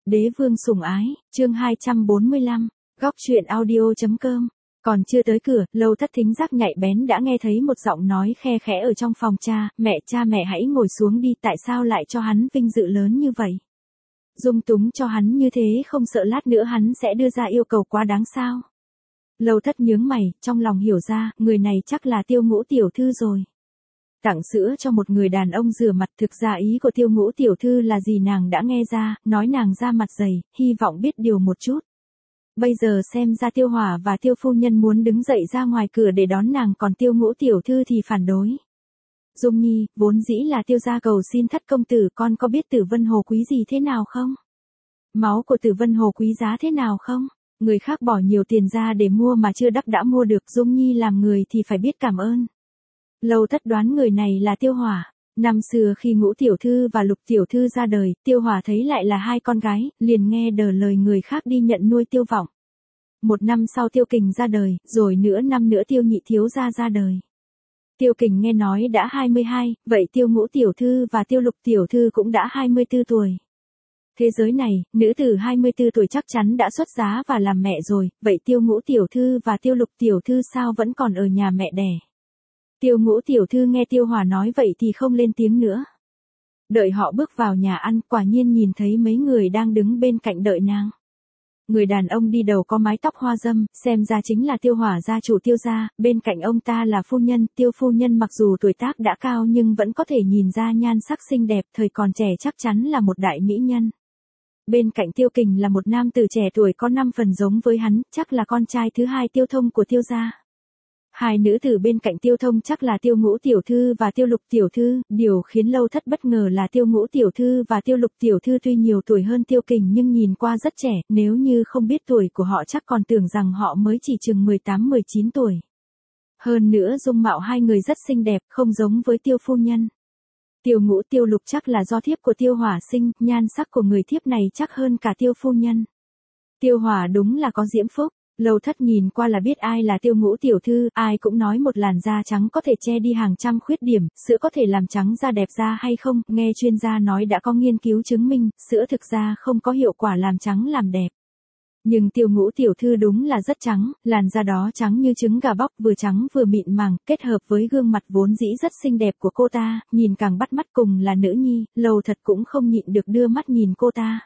Đế vương sủng ái, chương 245, góc truyện audio.com. Còn chưa tới cửa, Lâu Thất thính giác nhạy bén đã nghe thấy một giọng nói khe khẽ ở trong phòng cha mẹ hãy ngồi xuống đi, tại sao lại cho hắn vinh dự lớn như vậy? Dung túng cho hắn như thế không sợ lát nữa hắn sẽ đưa ra yêu cầu quá đáng sao? Lâu Thất nhướng mày, trong lòng hiểu ra, người này chắc là Tiêu Ngũ tiểu thư rồi. Tặng sữa cho một người đàn ông rửa mặt, thực ra ý của Tiêu Ngũ tiểu thư là gì nàng đã nghe ra, nói nàng ra mặt dày, hy vọng biết điều một chút. Bây giờ xem ra Tiêu Hỏa và Tiêu phu nhân muốn đứng dậy ra ngoài cửa để đón nàng, còn Tiêu Ngũ tiểu thư thì phản đối. Dung Nhi, vốn dĩ là Tiêu gia cầu xin Thất công tử, con có biết Tử Vân Hồ quý gì thế nào không? Máu của Tử Vân Hồ quý giá thế nào không? Người khác bỏ nhiều tiền ra để mua mà chưa đắc đã mua được, Dung Nhi làm người thì phải biết cảm ơn. Lâu Thất đoán người này là Tiêu Hỏa. Năm xưa khi Ngũ tiểu thư và Lục tiểu thư ra đời, Tiêu Hỏa thấy lại là hai con gái, liền nghe đờ lời người khác đi nhận nuôi Tiêu Vọng. Một năm sau Tiêu Kình ra đời, rồi năm nữa Tiêu Nhị thiếu gia ra đời. Tiêu Kình nghe nói đã 22, vậy Tiêu Ngũ tiểu thư và Tiêu Lục tiểu thư cũng đã 24 tuổi. Thế giới này, nữ tử 24 tuổi chắc chắn đã xuất giá và làm mẹ rồi, vậy Tiêu Ngũ tiểu thư và Tiêu Lục tiểu thư sao vẫn còn ở nhà mẹ đẻ? Tiêu Ngũ tiểu thư nghe Tiêu Hỏa nói vậy thì không lên tiếng nữa. Đợi họ bước vào nhà ăn, quả nhiên nhìn thấy mấy người đang đứng bên cạnh đợi nàng. Người đàn ông đi đầu có mái tóc hoa dâm, xem ra chính là Tiêu Hỏa gia chủ Tiêu gia, bên cạnh ông ta là phu nhân, Tiêu phu nhân mặc dù tuổi tác đã cao nhưng vẫn có thể nhìn ra nhan sắc xinh đẹp, thời còn trẻ chắc chắn là một đại mỹ nhân. Bên cạnh Tiêu Kình là một nam tử trẻ tuổi có 5 phần giống với hắn, chắc là con trai thứ hai Tiêu Thông của Tiêu gia. Hai nữ tử bên cạnh Tiêu Thông chắc là Tiêu Ngũ tiểu thư và Tiêu Lục tiểu thư, điều khiến Lâu Thất bất ngờ là Tiêu Ngũ tiểu thư và Tiêu Lục tiểu thư tuy nhiều tuổi hơn Tiêu Kình nhưng nhìn qua rất trẻ, nếu như không biết tuổi của họ chắc còn tưởng rằng họ mới chỉ chừng 18-19 tuổi. Hơn nữa dung mạo hai người rất xinh đẹp, không giống với Tiêu phu nhân. Tiêu Ngũ Tiêu Lục chắc là do thiếp của Tiêu Hỏa sinh, nhan sắc của người thiếp này chắc hơn cả Tiêu phu nhân. Tiêu Hỏa đúng là có diễm phúc. Lâu Thất nhìn qua là biết ai là Tiêu Ngũ tiểu thư, ai cũng nói một làn da trắng có thể che đi hàng trăm khuyết điểm, sữa có thể làm trắng da đẹp da hay không, nghe chuyên gia nói đã có nghiên cứu chứng minh, sữa thực ra không có hiệu quả làm trắng làm đẹp. Nhưng Tiêu Ngũ tiểu thư đúng là rất trắng, làn da đó trắng như trứng gà bóc, vừa trắng vừa mịn màng, kết hợp với gương mặt vốn dĩ rất xinh đẹp của cô ta, nhìn càng bắt mắt, cùng là nữ nhi, Lâu Thật cũng không nhịn được đưa mắt nhìn cô ta.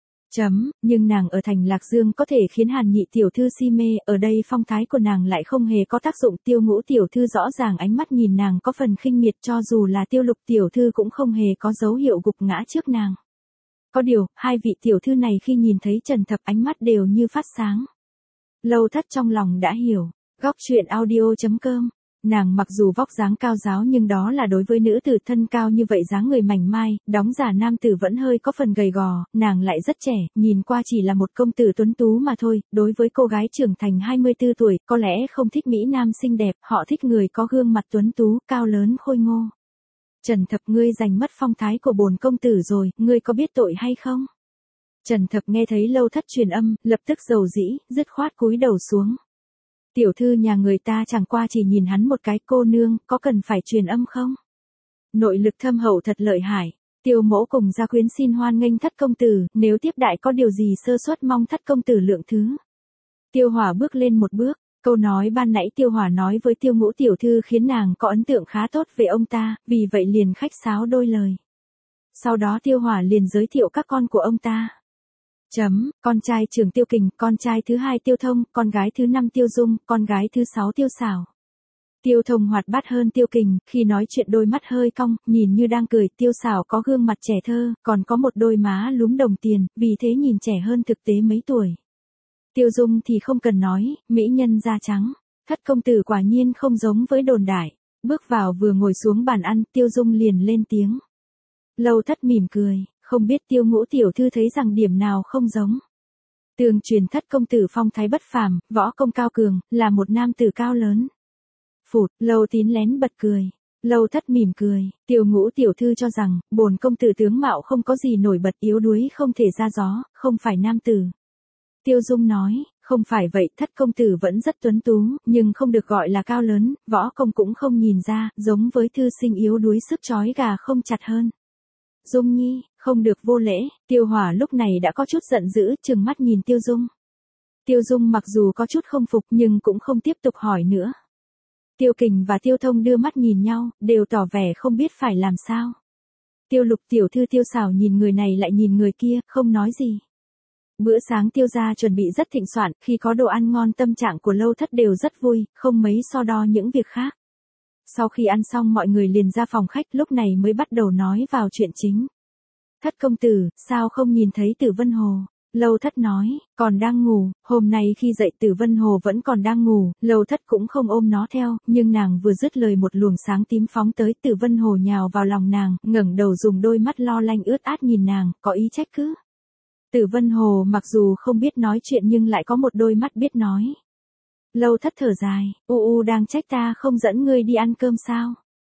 Nhưng nàng ở thành Lạc Dương có thể khiến Hàn Nhị tiểu thư si mê, ở đây phong thái của nàng lại không hề có tác dụng. Tiêu Ngũ tiểu thư rõ ràng ánh mắt nhìn nàng có phần khinh miệt, cho dù là Tiêu Lục tiểu thư cũng không hề có dấu hiệu gục ngã trước nàng. Có điều, hai vị tiểu thư này khi nhìn thấy Trần Thập ánh mắt đều như phát sáng. Lâu Thất trong lòng đã hiểu. Góc truyện audio.com. Nàng mặc dù vóc dáng cao ráo nhưng đó là đối với nữ tử thân cao như vậy, dáng người mảnh mai, đóng giả nam tử vẫn hơi có phần gầy gò, nàng lại rất trẻ, nhìn qua chỉ là một công tử tuấn tú mà thôi, đối với cô gái trưởng thành 24 tuổi, có lẽ không thích mỹ nam xinh đẹp, họ thích người có gương mặt tuấn tú, cao lớn khôi ngô. Trần Thập, ngươi giành mất phong thái của bổn công tử rồi, ngươi có biết tội hay không? Trần Thập nghe thấy Lâu Thất truyền âm, lập tức dầu dĩ, dứt khoát cúi đầu xuống. Tiểu thư nhà người ta chẳng qua chỉ nhìn hắn một cái, cô nương, có cần phải truyền âm không? Nội lực thâm hậu thật lợi hại. Tiêu mẫu cùng gia quyến xin hoan nghênh Thất công tử, nếu tiếp đại có điều gì sơ suất mong Thất công tử lượng thứ. Tiêu Hỏa bước lên một bước, câu nói ban nãy Tiêu Hỏa nói với Tiêu Ngũ tiểu thư khiến nàng có ấn tượng khá tốt về ông ta, vì vậy liền khách sáo đôi lời. Sau đó Tiêu Hỏa liền giới thiệu các con của ông ta. Con trai trưởng Tiêu Kình, con trai thứ hai Tiêu Thông, con gái thứ 5 Tiêu Dung, con gái thứ 6 Tiêu Xảo. Tiêu Thông hoạt bát hơn Tiêu Kình, khi nói chuyện đôi mắt hơi cong, nhìn như đang cười. Tiêu Xảo có gương mặt trẻ thơ, còn có một đôi má lúm đồng tiền, vì thế nhìn trẻ hơn thực tế mấy tuổi. Tiêu Dung thì không cần nói, mỹ nhân da trắng. Thất công tử quả nhiên không giống với đồn đại. Bước vào vừa ngồi xuống bàn ăn, Tiêu Dung liền lên tiếng. Lâu Thất mỉm cười. Không biết Tiêu Ngũ tiểu thư thấy rằng điểm nào không giống. Tường truyền Thất công tử phong thái bất phàm, võ công cao cường, là một nam tử cao lớn. Phụt, Lâu Tín lén bật cười. Lâu Thất mỉm cười, Tiêu Ngũ tiểu thư cho rằng, bổn công tử tướng mạo không có gì nổi bật, yếu đuối không thể ra gió, không phải nam tử. Tiêu Dung nói, không phải vậy, Thất công tử vẫn rất tuấn tú, nhưng không được gọi là cao lớn, võ công cũng không nhìn ra, giống với thư sinh yếu đuối sức trói gà không chặt hơn. Dung Nhi, không được vô lễ, Tiêu Hỏa lúc này đã có chút giận dữ, trừng mắt nhìn Tiêu Dung. Tiêu Dung mặc dù có chút không phục nhưng cũng không tiếp tục hỏi nữa. Tiêu Kình và Tiêu Thông đưa mắt nhìn nhau, đều tỏ vẻ không biết phải làm sao. Tiêu Lục tiểu thư Tiêu Sảo nhìn người này lại nhìn người kia, không nói gì. Bữa sáng Tiêu gia chuẩn bị rất thịnh soạn, khi có đồ ăn ngon tâm trạng của Lâu Thất đều rất vui, không mấy so đo những việc khác. Sau khi ăn xong mọi người liền ra phòng khách, lúc này mới bắt đầu nói vào chuyện chính. Thất công tử, sao không nhìn thấy Tử Vân Hồ? Lâu Thất nói, còn đang ngủ, hôm nay khi dậy Tử Vân Hồ vẫn còn đang ngủ, Lâu Thất cũng không ôm nó theo, nhưng nàng vừa dứt lời một luồng sáng tím phóng tới, Tử Vân Hồ nhào vào lòng nàng, ngẩng đầu dùng đôi mắt lo lanh ướt át nhìn nàng, có ý trách cứ. Tử Vân Hồ mặc dù không biết nói chuyện nhưng lại có một đôi mắt biết nói. Lâu Thất thở dài, đang trách ta không dẫn ngươi đi ăn cơm sao?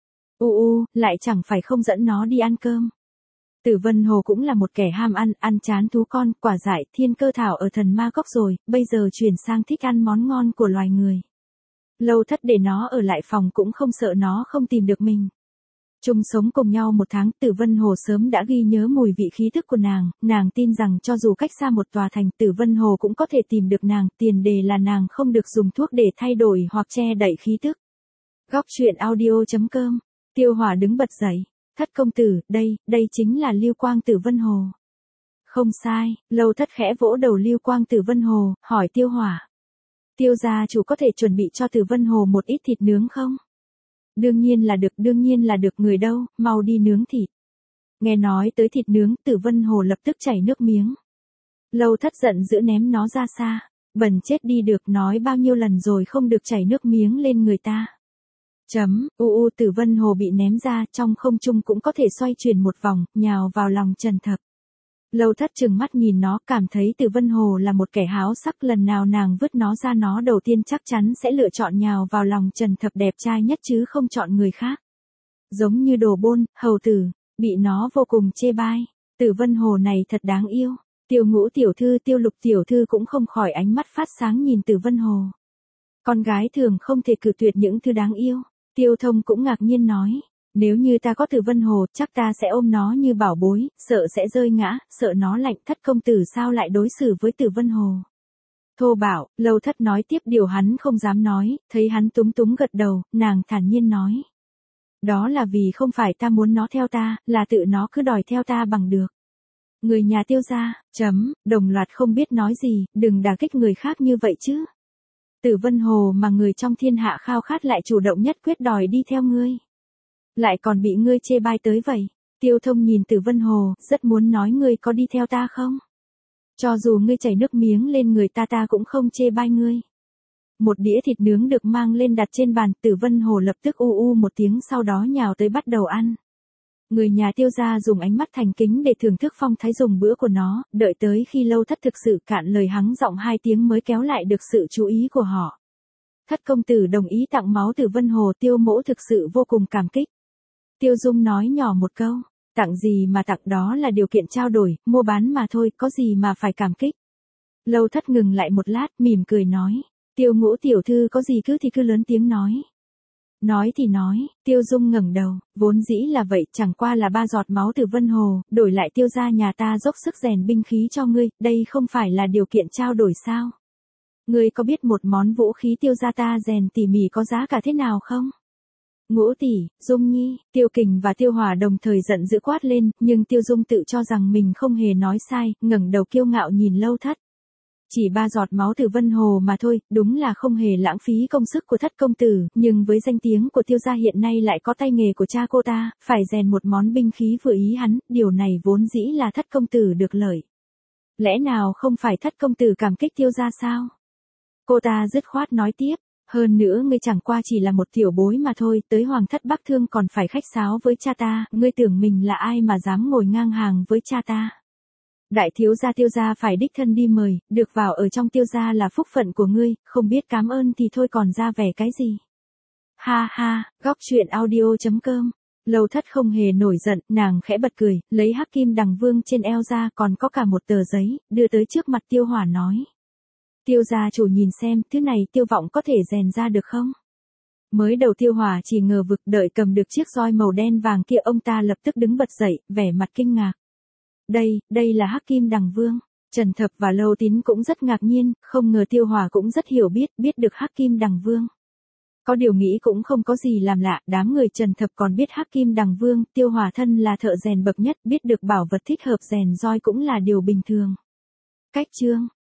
Lại chẳng phải không dẫn nó đi ăn cơm. Tử Vân Hồ cũng là một kẻ ham ăn chán thú con, quả dại thiên cơ thảo ở thần ma cốc rồi, bây giờ chuyển sang thích ăn món ngon của loài người. Lâu Thất để nó ở lại phòng cũng không sợ nó không tìm được mình. Chung sống cùng nhau một tháng, Tử Vân Hồ sớm đã ghi nhớ mùi vị khí thức của nàng tin rằng cho dù cách xa một tòa thành, Tử Vân Hồ cũng có thể tìm được nàng, tiền đề là nàng không được dùng thuốc để thay đổi hoặc che đậy khí thức. Góc truyện audio.com, Tiêu Hỏa đứng bật dậy, Thất công tử, đây chính là Lưu Quang Tử Vân Hồ. Không sai, Lâu Thất khẽ vỗ đầu Lưu Quang Tử Vân Hồ, hỏi Tiêu Hỏa. Tiêu gia chủ có thể chuẩn bị cho Tử Vân Hồ một ít thịt nướng không? Đương nhiên là được, người đâu, mau đi nướng thịt. Nghe nói tới thịt nướng, Tử Vân Hồ lập tức chảy nước miếng. Lâu Thất giận dữ ném nó ra xa, bần chết đi được, nói bao nhiêu lần rồi không được chảy nước miếng lên người ta. Tử Vân Hồ bị ném ra, trong không trung cũng có thể xoay chuyển một vòng, nhào vào lòng Trần Thập. Lâu Thất trừng mắt nhìn nó, cảm thấy Tử Vân Hồ là một kẻ háo sắc, lần nào nàng vứt nó ra nó đầu tiên chắc chắn sẽ lựa chọn nhào vào lòng Trần Thập đẹp trai nhất chứ không chọn người khác. Giống như đồ bôn, hầu tử, bị nó vô cùng chê bai. Tử Vân Hồ này thật đáng yêu. Tiêu Ngũ tiểu thư, Tiêu Lục tiểu thư cũng không khỏi ánh mắt phát sáng nhìn Tử Vân Hồ. Con gái thường không thể cự tuyệt những thứ đáng yêu. Tiêu Thông cũng ngạc nhiên nói. Nếu như ta có Tử Vân Hồ, chắc ta sẽ ôm nó như bảo bối, sợ sẽ rơi ngã, sợ nó lạnh. Thất công tử sao lại đối xử với Tử Vân Hồ? Thô bạo, Lâu Thất nói tiếp điều hắn không dám nói, thấy hắn túng túng gật đầu, nàng thản nhiên nói. Đó là vì không phải ta muốn nó theo ta, là tự nó cứ đòi theo ta bằng được. Người nhà Tiêu gia, đồng loạt không biết nói gì, đừng đả kích người khác như vậy chứ. Tử Vân Hồ mà người trong thiên hạ khao khát lại chủ động nhất quyết đòi đi theo ngươi. Lại còn bị ngươi chê bai tới vậy. Tiêu Thông nhìn Tử Vân Hồ, rất muốn nói ngươi có đi theo ta không? Cho dù ngươi chảy nước miếng lên người ta cũng không chê bai ngươi. Một đĩa thịt nướng được mang lên đặt trên bàn, Tử Vân Hồ lập tức một tiếng sau đó nhào tới bắt đầu ăn. Người nhà Tiêu gia dùng ánh mắt thành kính để thưởng thức phong thái dùng bữa của nó, đợi tới khi Lâu Thất thực sự cạn lời hắng giọng 2 tiếng mới kéo lại được sự chú ý của họ. Thất công tử đồng ý tặng máu Tử Vân Hồ, Tiêu mỗ thực sự vô cùng cảm kích. Tiêu Dung nói nhỏ một câu, tặng gì mà tặng, đó là điều kiện trao đổi, mua bán mà thôi, có gì mà phải cảm kích. Lâu Thất ngừng lại một lát, mỉm cười nói, Tiêu Ngũ tiểu thư có gì thì cứ lớn tiếng nói. Nói thì nói, Tiêu Dung ngẩng đầu, vốn dĩ là vậy, chẳng qua là 3 giọt máu Tử Vân Hồ, đổi lại Tiêu gia nhà ta dốc sức rèn binh khí cho ngươi, đây không phải là điều kiện trao đổi sao? Ngươi có biết một món vũ khí Tiêu gia ta rèn tỉ mỉ có giá cả thế nào không? Ngũ tỷ, Dung Nhi, Tiêu Kình và Tiêu Hỏa đồng thời giận dữ quát lên, nhưng Tiêu Dung tự cho rằng mình không hề nói sai, ngẩng đầu kiêu ngạo nhìn Lâu Thất. Chỉ 3 giọt máu Tử Vân Hồ mà thôi, đúng là không hề lãng phí công sức của Thất công tử, nhưng với danh tiếng của Tiêu gia hiện nay lại có tay nghề của cha cô ta, phải rèn một món binh khí vừa ý hắn, điều này vốn dĩ là Thất công tử được lợi. Lẽ nào không phải Thất công tử cảm kích Tiêu gia sao? Cô ta dứt khoát nói tiếp. Hơn nữa ngươi chẳng qua chỉ là một tiểu bối mà thôi, tới Hoàng thất Bắc Thương còn phải khách sáo với cha ta, ngươi tưởng mình là ai mà dám ngồi ngang hàng với cha ta. Đại thiếu gia Tiêu gia phải đích thân đi mời, được vào ở trong Tiêu gia là phúc phận của ngươi, không biết cảm ơn thì thôi còn ra vẻ cái gì. Ha ha, góc truyện audio.com. Lâu Thất không hề nổi giận, nàng khẽ bật cười, lấy hắc kim đằng vương trên eo ra còn có cả một tờ giấy, đưa tới trước mặt Tiêu Hỏa nói. Tiêu gia chủ nhìn xem, thứ này Tiêu vọng có thể rèn ra được không? Mới đầu Tiêu Hòa chỉ ngờ vực, đợi cầm được chiếc roi màu đen vàng kia ông ta lập tức đứng bật dậy, vẻ mặt kinh ngạc. Đây là Hắc Kim Đằng Vương. Trần Thập và Lâu Tín cũng rất ngạc nhiên, không ngờ Tiêu Hòa cũng rất hiểu biết được Hắc Kim Đằng Vương. Có điều nghĩ cũng không có gì làm lạ, đám người Trần Thập còn biết Hắc Kim Đằng Vương, Tiêu Hòa thân là thợ rèn bậc nhất, biết được bảo vật thích hợp rèn roi cũng là điều bình thường. Cách chương